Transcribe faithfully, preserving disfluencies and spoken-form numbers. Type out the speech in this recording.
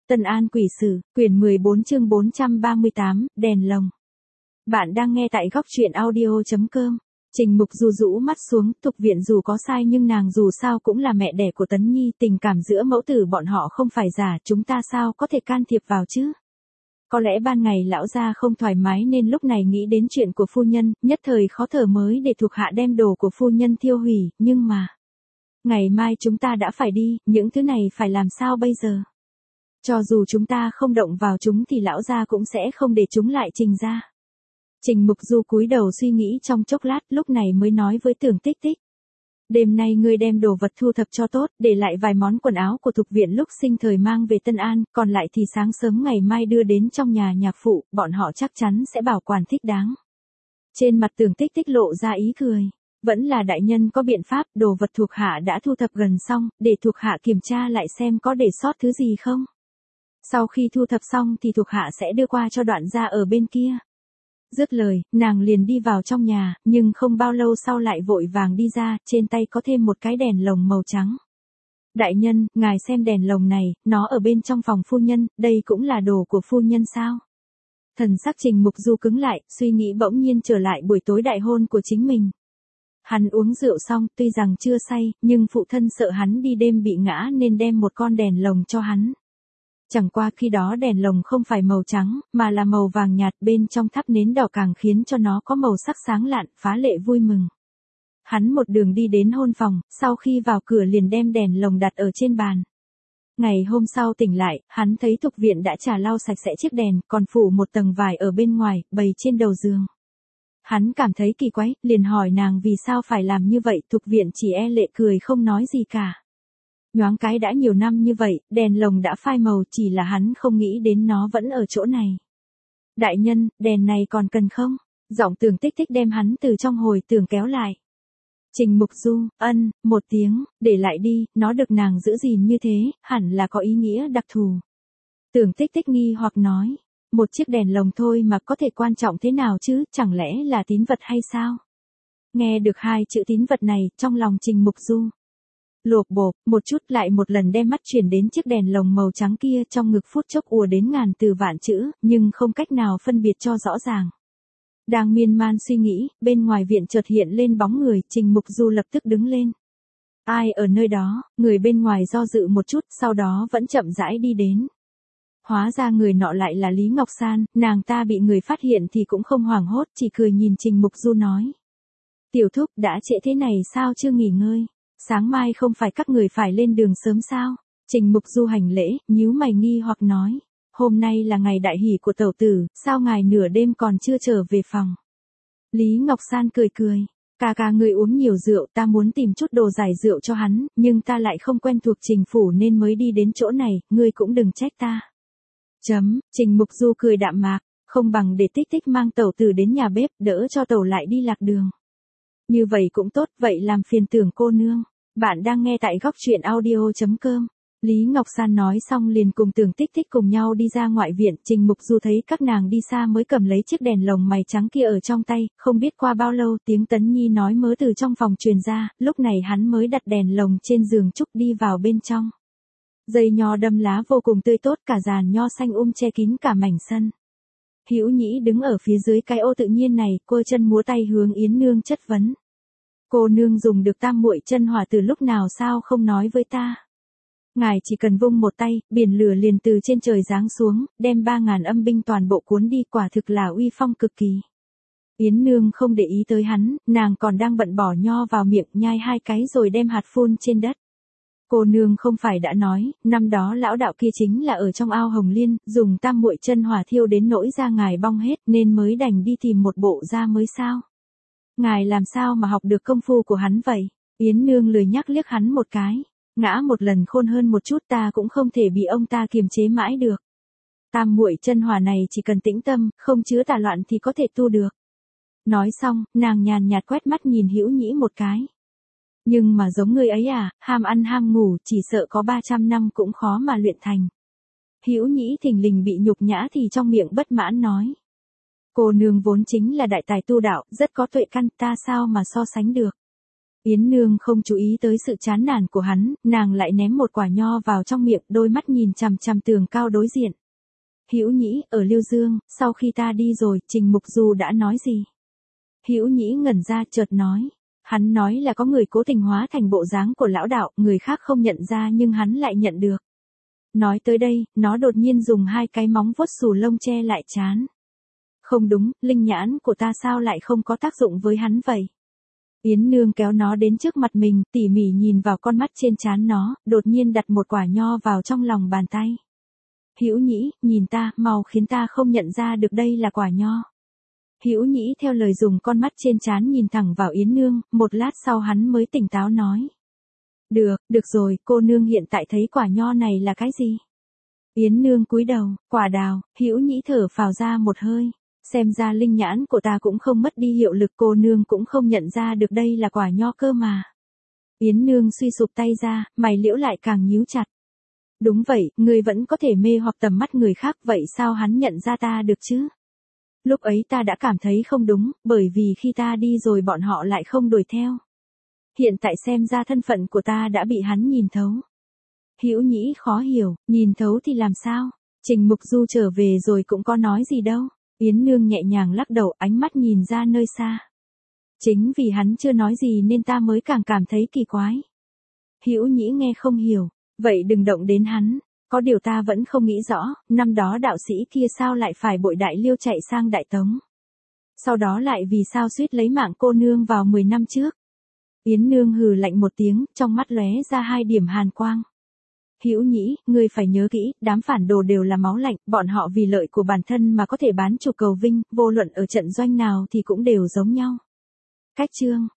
Tân An Quỷ Sử, quyển mười bốn chương bốn trăm ba mươi tám, đèn lồng. Bạn đang nghe tại góc truyện audio.com. Trình Mục Du rũ mắt xuống, Thục Viện dù có sai nhưng nàng dù sao cũng là mẹ đẻ của Tấn Nhi, tình cảm giữa mẫu tử bọn họ không phải giả, chúng ta sao có thể can thiệp vào chứ? Có lẽ ban ngày lão gia không thoải mái nên lúc này nghĩ đến chuyện của phu nhân, nhất thời khó thở mới để thuộc hạ đem đồ của phu nhân thiêu hủy, nhưng mà... Ngày mai chúng ta đã phải đi, những thứ này phải làm sao bây giờ? Cho dù chúng ta không động vào chúng thì lão gia cũng sẽ không để chúng lại Trình ra. Trình Mục Du cúi đầu suy nghĩ trong chốc lát, lúc này mới nói với Tưởng Tích Tích. Đêm nay ngươi đem đồ vật thu thập cho tốt, để lại vài món quần áo của Thục Viện lúc sinh thời mang về Tân An, còn lại thì sáng sớm ngày mai đưa đến trong nhà nhạc phụ, bọn họ chắc chắn sẽ bảo quản thích đáng. Trên mặt Tưởng Tích Tích lộ ra ý cười. Vẫn là đại nhân có biện pháp, đồ vật thuộc hạ đã thu thập gần xong, để thuộc hạ kiểm tra lại xem có để sót thứ gì không. Sau khi thu thập xong thì thuộc hạ sẽ đưa qua cho Đoạn gia ở bên kia. Dứt lời, nàng liền đi vào trong nhà, nhưng không bao lâu sau lại vội vàng đi ra, trên tay có thêm một cái đèn lồng màu trắng. Đại nhân, ngài xem đèn lồng này, nó ở bên trong phòng phu nhân, đây cũng là đồ của phu nhân sao? Thần sắc Trình Mục Du cứng lại, suy nghĩ bỗng nhiên trở lại buổi tối đại hôn của chính mình. Hắn uống rượu xong, tuy rằng chưa say, nhưng phụ thân sợ hắn đi đêm bị ngã nên đem một con đèn lồng cho hắn. Chẳng qua khi đó đèn lồng không phải màu trắng, mà là màu vàng nhạt, bên trong thắp nến đỏ càng khiến cho nó có màu sắc sáng lạn, phá lệ vui mừng. Hắn một đường đi đến hôn phòng, sau khi vào cửa liền đem đèn lồng đặt ở trên bàn. Ngày hôm sau tỉnh lại, hắn thấy Thục Viện đã trả lau sạch sẽ chiếc đèn, còn phủ một tầng vải ở bên ngoài, bày trên đầu giường. Hắn cảm thấy kỳ quái, liền hỏi nàng vì sao phải làm như vậy, Thục Viện chỉ e lệ cười không nói gì cả. Nhoáng cái đã nhiều năm như vậy, đèn lồng đã phai màu, chỉ là hắn không nghĩ đến nó vẫn ở chỗ này. Đại nhân, đèn này còn cần không? Giọng Tưởng Tích Tích đem hắn từ trong hồi tưởng kéo lại. Trình Mục Du, ân, một tiếng, để lại đi, nó được nàng giữ gìn như thế, hẳn là có ý nghĩa đặc thù. Tưởng Tích Tích nghi hoặc nói. Một chiếc đèn lồng thôi mà có thể quan trọng thế nào chứ, chẳng lẽ là tín vật hay sao? Nghe được hai chữ tín vật này, trong lòng Trình Mục Du lộp bộp, một chút lại một lần đem mắt chuyển đến chiếc đèn lồng màu trắng kia, trong ngực phút chốc ùa đến ngàn từ vạn chữ, nhưng không cách nào phân biệt cho rõ ràng. Đang miên man suy nghĩ, bên ngoài viện chợt hiện lên bóng người, Trình Mục Du lập tức đứng lên. Ai ở nơi đó? Người bên ngoài do dự một chút, sau đó vẫn chậm rãi đi đến. Hóa ra người nọ lại là Lý Ngọc San, nàng ta bị người phát hiện thì cũng không hoảng hốt, chỉ cười nhìn Trình Mục Du nói. Tiểu thúc, đã trễ thế này sao chưa nghỉ ngơi? Sáng mai không phải các người phải lên đường sớm sao? Trình Mục Du hành lễ, nhíu mày nghi hoặc nói. Hôm nay là ngày đại hỷ của tẩu tử, sao ngài nửa đêm còn chưa trở về phòng? Lý Ngọc San cười cười. Ca ca người uống nhiều rượu, ta muốn tìm chút đồ giải rượu cho hắn, nhưng ta lại không quen thuộc Trình phủ nên mới đi đến chỗ này, ngươi cũng đừng trách ta. Chấm, Trình Mục Du cười đạm mạc, không bằng để Tích Tích mang tẩu tử đến nhà bếp, đỡ cho tẩu lại đi lạc đường. Như vậy cũng tốt, vậy làm phiền Tưởng cô nương. Bạn đang nghe tại góc truyện audio.com. Lý Ngọc San nói xong liền cùng Tưởng Tích Tích cùng nhau đi ra ngoại viện, Trình Mục Du thấy các nàng đi xa mới cầm lấy chiếc đèn lồng mày trắng kia ở trong tay, không biết qua bao lâu tiếng Tấn Nhi nói mớ từ trong phòng truyền ra, lúc này hắn mới đặt đèn lồng trên giường trúc đi vào bên trong. Dây nho đâm lá vô cùng tươi tốt, cả giàn nho xanh um che kín cả mảnh sân. Hữu Nhĩ đứng ở phía dưới cái ô tự nhiên này, cô chân múa tay hướng Yến Nương chất vấn. Cô nương dùng được tam muội chân hỏa từ lúc nào sao không nói với ta? Ngài chỉ cần vung một tay, biển lửa liền từ trên trời giáng xuống, đem ba ngàn âm binh toàn bộ cuốn đi, quả thực là uy phong cực kỳ. Yến Nương không để ý tới hắn, nàng còn đang bận bỏ nho vào miệng, nhai hai cái rồi đem hạt phun trên đất. Cô nương không phải đã nói, năm đó lão đạo kia chính là ở trong ao Hồng Liên, dùng tam muội chân hỏa thiêu đến nỗi da ngài bong hết nên mới đành đi tìm một bộ da mới sao. Ngài làm sao mà học được công phu của hắn vậy? Yến Nương lười nhắc liếc hắn một cái. Ngã một lần khôn hơn một chút, ta cũng không thể bị ông ta kiềm chế mãi được. Tam muội chân hỏa này chỉ cần tĩnh tâm, không chứa tà loạn thì có thể tu được. Nói xong, nàng nhàn nhạt quét mắt nhìn Hữu Nhĩ một cái. Nhưng mà giống người ấy à, ham ăn ham ngủ, chỉ sợ có ba trăm năm cũng khó mà luyện thành. Hữu Nhĩ thình lình bị nhục nhã thì trong miệng bất mãn nói. Cô nương vốn chính là đại tài tu đạo, rất có tuệ căn, ta sao mà so sánh được. Yến Nương không chú ý tới sự chán nản của hắn, nàng lại ném một quả nho vào trong miệng, đôi mắt nhìn chằm chằm tường cao đối diện. Hữu Nhĩ, ở Liêu Dương, sau khi ta đi rồi, Trình Mục Du đã nói gì? Hữu Nhĩ ngẩn ra chợt nói. Hắn nói là có người cố tình hóa thành bộ dáng của lão đạo, người khác không nhận ra nhưng hắn lại nhận được. Nói tới đây, nó đột nhiên dùng hai cái móng vuốt xù lông che lại trán. Không đúng, linh nhãn của ta sao lại không có tác dụng với hắn vậy? Yến Nương kéo nó đến trước mặt mình, tỉ mỉ nhìn vào con mắt trên trán nó, đột nhiên đặt một quả nho vào trong lòng bàn tay. Hữu Nhĩ, nhìn ta, mau khiến ta không nhận ra được đây là quả nho. Hữu Nhĩ theo lời dùng con mắt trên trán nhìn thẳng vào Yến Nương, một lát sau hắn mới tỉnh táo nói. Được, được rồi, cô nương hiện tại thấy quả nho này là cái gì? Yến Nương cúi đầu, quả đào. Hữu Nhĩ thở phào ra một hơi. Xem ra linh nhãn của ta cũng không mất đi hiệu lực, cô nương cũng không nhận ra được đây là quả nho cơ mà. Yến Nương suy sụp tay ra, mày liễu lại càng nhíu chặt. Đúng vậy, ngươi vẫn có thể mê hoặc tầm mắt người khác, vậy sao hắn nhận ra ta được chứ? Lúc ấy ta đã cảm thấy không đúng, bởi vì khi ta đi rồi bọn họ lại không đuổi theo. Hiện tại xem ra thân phận của ta đã bị hắn nhìn thấu. Hữu Nhĩ khó hiểu, nhìn thấu thì làm sao? Trình Mục Du trở về rồi cũng có nói gì đâu. Yến Nương nhẹ nhàng lắc đầu, ánh mắt nhìn ra nơi xa. Chính vì hắn chưa nói gì nên ta mới càng cảm thấy kỳ quái. Hữu Nhĩ nghe không hiểu, vậy đừng động đến hắn. Có điều ta vẫn không nghĩ rõ, năm đó đạo sĩ kia sao lại phải bội Đại Liêu chạy sang Đại Tống. Sau đó lại vì sao suýt lấy mạng cô nương vào mười năm trước. Yến Nương hừ lạnh một tiếng, trong mắt lóe ra hai điểm hàn quang. Hữu Nhĩ, ngươi phải nhớ kỹ, đám phản đồ đều là máu lạnh, bọn họ vì lợi của bản thân mà có thể bán trục cầu vinh, vô luận ở trận doanh nào thì cũng đều giống nhau. Cách chương